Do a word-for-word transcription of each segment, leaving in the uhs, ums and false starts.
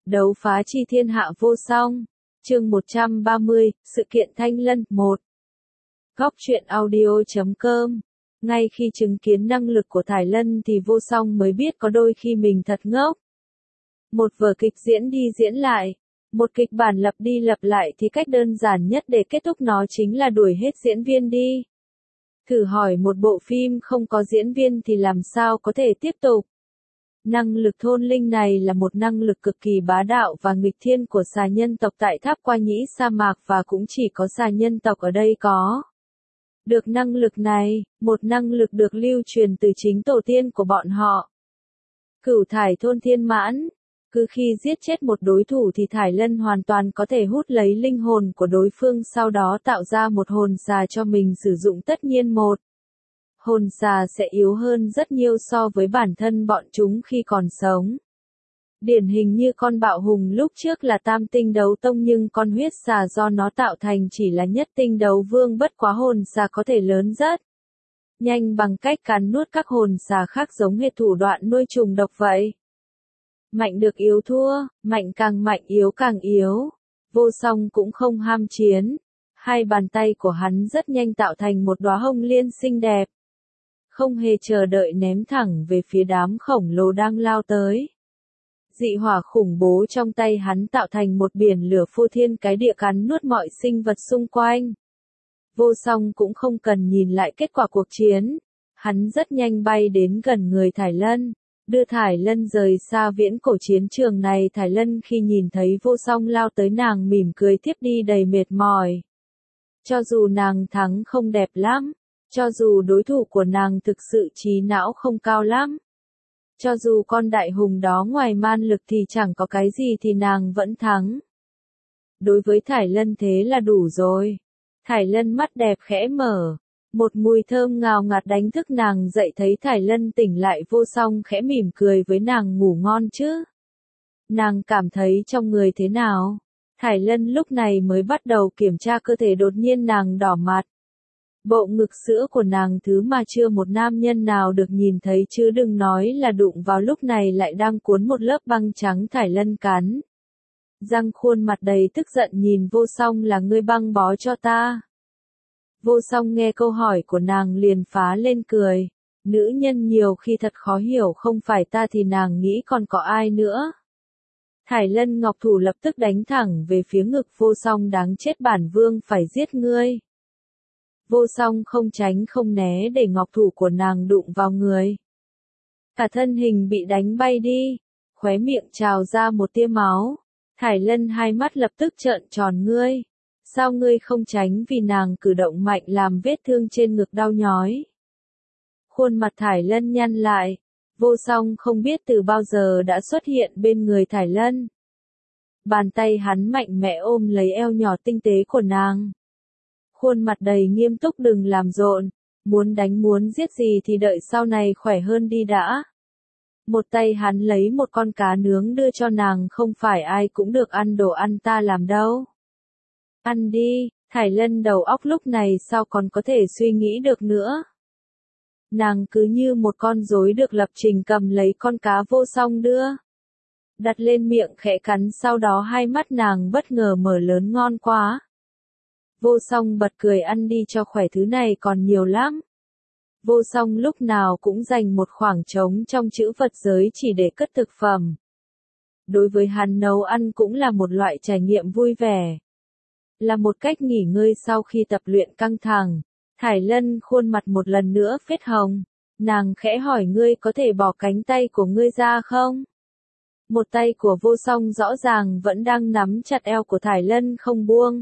Đấu phá chi thiên hạ vô song. Chương một trăm ba mươi, sự kiện Thanh Lân một. Góc truyện audio chấm com. Ngay khi chứng kiến năng lực của Thải Lân thì Vô Song mới biết có đôi khi mình thật ngốc. Một vở kịch diễn đi diễn lại, một kịch bản lặp đi lặp lại thì cách đơn giản nhất để kết thúc nó chính là đuổi hết diễn viên đi. Thử hỏi một bộ phim không có diễn viên thì làm sao có thể tiếp tục. Năng lực thôn linh này là một năng lực cực kỳ bá đạo và nghịch thiên của xà nhân tộc tại Tháp Qua Nhĩ sa mạc và cũng chỉ có xà nhân tộc ở đây có. Được năng lực này, một năng lực được lưu truyền từ chính tổ tiên của bọn họ. Cửu thải thôn thiên mãn. Cứ khi giết chết một đối thủ thì Thải Lân hoàn toàn có thể hút lấy linh hồn của đối phương sau đó tạo ra một hồn xà cho mình sử dụng, tất nhiên một. Hồn xà sẽ yếu hơn rất nhiều so với bản thân bọn chúng khi còn sống. Điển hình như con bạo hùng lúc trước là tam tinh đấu tông nhưng con huyết xà do nó tạo thành chỉ là nhất tinh đấu vương, bất quá hồn xà có thể lớn rất nhanh bằng cách cắn nuốt các hồn xà khác giống hệt thủ đoạn nuôi trùng độc vậy. Mạnh được yếu thua, mạnh càng mạnh yếu càng yếu. Vô Song cũng không ham chiến. Hai bàn tay của hắn rất nhanh tạo thành một đóa hồng liên xinh đẹp. Không hề chờ đợi ném thẳng về phía đám khổng lồ đang lao tới. Dị hỏa khủng bố trong tay hắn tạo thành một biển lửa phô thiên cái địa cắn nuốt mọi sinh vật xung quanh. Vô Song cũng không cần nhìn lại kết quả cuộc chiến. Hắn rất nhanh bay đến gần người Thải Lân. Đưa Thải Lân rời xa viễn cổ chiến trường này. Thải Lân khi nhìn thấy Vô Song lao tới nàng mỉm cười tiếp đi đầy mệt mỏi. Cho dù nàng thắng không đẹp lắm, cho dù đối thủ của nàng thực sự trí não không cao lắm, cho dù con đại hùng đó ngoài man lực thì chẳng có cái gì thì nàng vẫn thắng. Đối với Thải Lân thế là đủ rồi. Thải Lân mắt đẹp khẽ mở. Một mùi thơm ngào ngạt đánh thức nàng dậy, thấy Thải Lân tỉnh lại. Vô Song khẽ mỉm cười với nàng, ngủ ngon chứ? Nàng cảm thấy trong người thế nào? Thải Lân lúc này mới bắt đầu kiểm tra cơ thể, đột nhiên nàng đỏ mặt. Bộ ngực sữa của nàng thứ mà chưa một nam nhân nào được nhìn thấy chứ đừng nói là đụng vào, lúc này lại đang cuốn một lớp băng trắng. Thải Lân cắn răng, khuôn mặt đầy tức giận nhìn Vô Song, là ngươi băng bó cho ta. Vô Song nghe câu hỏi của nàng liền phá lên cười. Nữ nhân nhiều khi thật khó hiểu, không phải ta thì nàng nghĩ còn có ai nữa. Thải Lân ngọc thủ lập tức đánh thẳng về phía ngực Vô Song, đáng chết, bản vương phải giết ngươi. Vô Song không tránh không né để ngọc thủ của nàng đụng vào người. Cả thân hình bị đánh bay đi, khóe miệng trào ra một tia máu. Thải Lân hai mắt lập tức trợn tròn, ngươi. Sao ngươi không tránh? Vì nàng cử động mạnh làm vết thương trên ngực đau nhói. Khuôn mặt Thải Lân nhăn lại. Vô Song không biết từ bao giờ đã xuất hiện bên người Thải Lân. Bàn tay hắn mạnh mẽ ôm lấy eo nhỏ tinh tế của nàng. Khuôn mặt đầy nghiêm túc, đừng làm rộn. Muốn đánh muốn giết gì thì đợi sau này khỏe hơn đi đã. Một tay hắn lấy một con cá nướng đưa cho nàng, không phải ai cũng được ăn đồ ăn ta làm đâu. Ăn đi. Thải Lân đầu óc lúc này sao còn có thể suy nghĩ được nữa. Nàng cứ như một con rối được lập trình cầm lấy con cá Vô Song đưa. Đặt lên miệng khẽ cắn, sau đó hai mắt nàng bất ngờ mở lớn, ngon quá. Vô Song bật cười, ăn đi cho khỏe, thứ này còn nhiều lắm. Vô Song lúc nào cũng dành một khoảng trống trong trữ vật giới chỉ để cất thực phẩm. Đối với hắn nấu ăn cũng là một loại trải nghiệm vui vẻ. Là một cách nghỉ ngơi sau khi tập luyện căng thẳng. Thải Lân khuôn mặt một lần nữa phết hồng. Nàng khẽ hỏi, ngươi có thể bỏ cánh tay của ngươi ra không? Một tay của Vô Song rõ ràng vẫn đang nắm chặt eo của Thải Lân không buông.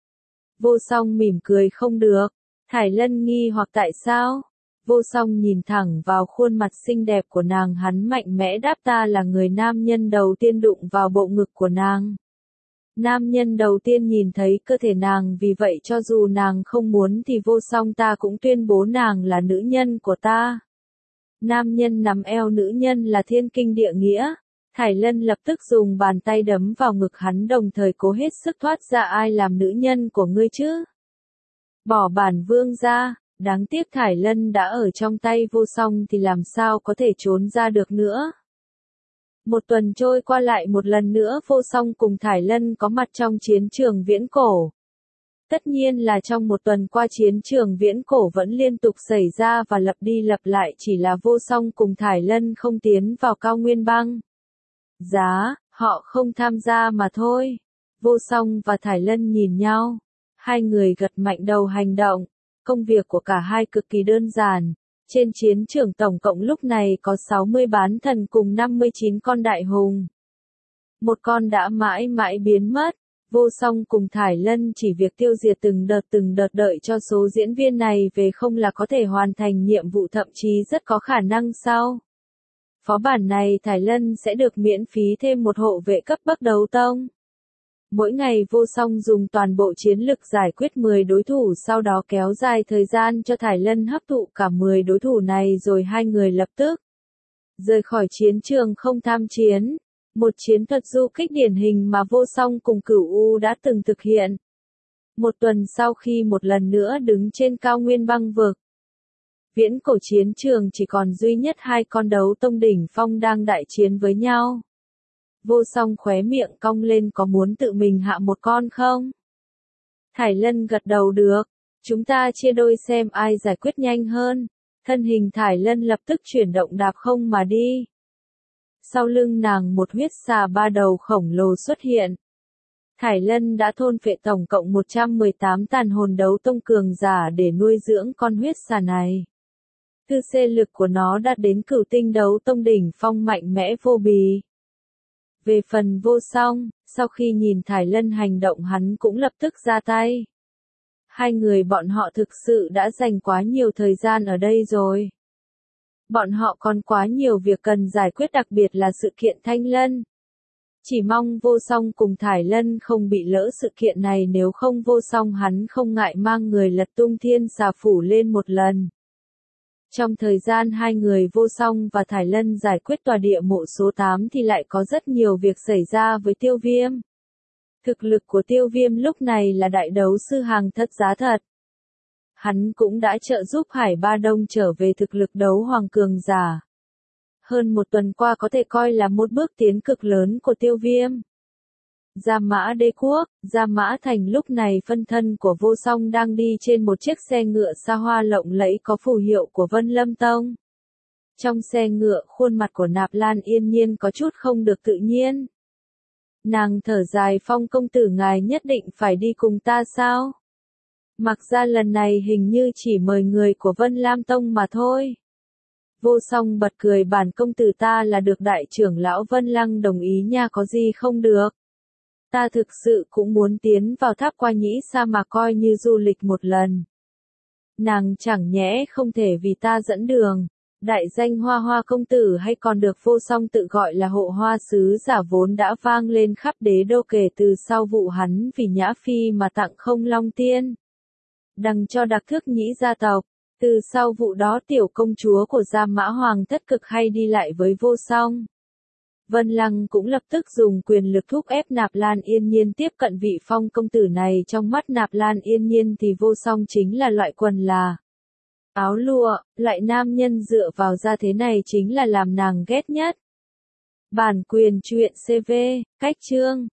Vô Song mỉm cười, không được. Thải Lân nghi hoặc tại sao? Vô Song nhìn thẳng vào khuôn mặt xinh đẹp của nàng, hắn mạnh mẽ đáp, ta là người nam nhân đầu tiên đụng vào bộ ngực của nàng. Nam nhân đầu tiên nhìn thấy cơ thể nàng, vì vậy cho dù nàng không muốn thì Vô Song ta cũng tuyên bố nàng là nữ nhân của ta. Nam nhân nắm eo nữ nhân là thiên kinh địa nghĩa. Thải Lân lập tức dùng bàn tay đấm vào ngực hắn, đồng thời cố hết sức thoát ra, ai làm nữ nhân của ngươi chứ? Bỏ bản vương ra. Đáng tiếc Thải Lân đã ở trong tay Vô Song thì làm sao có thể trốn ra được nữa. Một tuần trôi qua lại một lần nữa Vô Song cùng Thải Lân có mặt trong chiến trường viễn cổ. Tất nhiên là trong một tuần qua chiến trường viễn cổ vẫn liên tục xảy ra và lặp đi lặp lại, chỉ là Vô Song cùng Thải Lân không tiến vào cao nguyên băng. Giá, họ không tham gia mà thôi. Vô Song và Thải Lân nhìn nhau. Hai người gật mạnh đầu hành động. Công việc của cả hai cực kỳ đơn giản. Trên chiến trường tổng cộng lúc này có sáu mươi bán thần cùng năm mươi chín con đại hùng. Một con đã mãi mãi biến mất. Vô Song cùng Thải Lân chỉ việc tiêu diệt từng đợt từng đợt, đợi cho số diễn viên này về không là có thể hoàn thành nhiệm vụ, thậm chí rất có khả năng sau phó bản này Thải Lân sẽ được miễn phí thêm một hộ vệ cấp bậc đấu tông. Mỗi ngày Vô Song dùng toàn bộ chiến lực giải quyết mười đối thủ, sau đó kéo dài thời gian cho Thải Lân hấp thụ cả mười đối thủ này rồi hai người lập tức rời khỏi chiến trường không tham chiến. Một chiến thuật du kích điển hình mà Vô Song cùng Cửu U đã từng thực hiện. Một tuần sau khi một lần nữa đứng trên cao nguyên băng vực, viễn cổ chiến trường chỉ còn duy nhất hai con đấu tông đỉnh phong đang đại chiến với nhau. Vô Song khóe miệng cong lên, có muốn tự mình hạ một con không? Thải Lân gật đầu được, chúng ta chia đôi xem ai giải quyết nhanh hơn. Thân hình Thải Lân lập tức chuyển động đạp không mà đi. Sau lưng nàng một huyết xà ba đầu khổng lồ xuất hiện. Thải Lân đã thôn phệ tổng cộng một trăm mười tám tàn hồn đấu tông cường giả để nuôi dưỡng con huyết xà này. Tư xê lực của nó đạt đến cửu tinh đấu tông đỉnh phong mạnh mẽ vô bì. Về phần Vô Song, sau khi nhìn Thải Lân hành động hắn cũng lập tức ra tay. Hai người bọn họ thực sự đã dành quá nhiều thời gian ở đây rồi. Bọn họ còn quá nhiều việc cần giải quyết, đặc biệt là sự kiện Thanh Lân. Chỉ mong Vô Song cùng Thải Lân không bị lỡ sự kiện này, nếu không Vô Song hắn không ngại mang người lật tung thiên xà phủ lên một lần. Trong thời gian hai người Vô Song và Thải Lân giải quyết tòa địa mộ số tám thì lại có rất nhiều việc xảy ra với Tiêu Viêm. Thực lực của Tiêu Viêm lúc này là đại đấu sư hàng thất giá thật. Hắn cũng đã trợ giúp Hải Ba Đông trở về thực lực đấu hoàng cường giả. Hơn một tuần qua có thể coi là một bước tiến cực lớn của Tiêu Viêm. Gia Mã Đế Quốc, Gia Mã Thành lúc này phân thân của Vô Song đang đi trên một chiếc xe ngựa xa hoa lộng lẫy có phù hiệu của Vân Lâm Tông. Trong xe ngựa, khuôn mặt của Nạp Lan Yên Nhiên có chút không được tự nhiên. Nàng thở dài, Phong công tử ngài nhất định phải đi cùng ta sao? Mặc ra lần này hình như chỉ mời người của Vân Lam Tông mà thôi. Vô Song bật cười, bản công tử ta là được đại trưởng lão Vân Lăng đồng ý nha, có gì không được. Ta thực sự cũng muốn tiến vào tháp qua nhĩ sa mà coi như du lịch một lần. Nàng chẳng nhẽ không thể vì ta dẫn đường. Đại danh Hoa Hoa công tử hay còn được Vô Song tự gọi là Hộ Hoa sứ giả vốn đã vang lên khắp đế đô kể từ sau vụ hắn vì Nhã Phi mà tặng Không Long Tiên đằng cho Đặc Thước Nhĩ gia tộc. Từ sau vụ đó tiểu công chúa của Gia Mã Hoàng thất cực hay đi lại với Vô Song. Vân Lăng cũng lập tức dùng quyền lực thúc ép Nạp Lan Yên Nhiên tiếp cận vị Phong công tử này. Trong mắt Nạp Lan Yên Nhiên thì Vô Song chính là loại quần là áo lụa, loại nam nhân dựa vào ra thế này chính là làm nàng ghét nhất. Bản quyền truyện xê vê, cách chương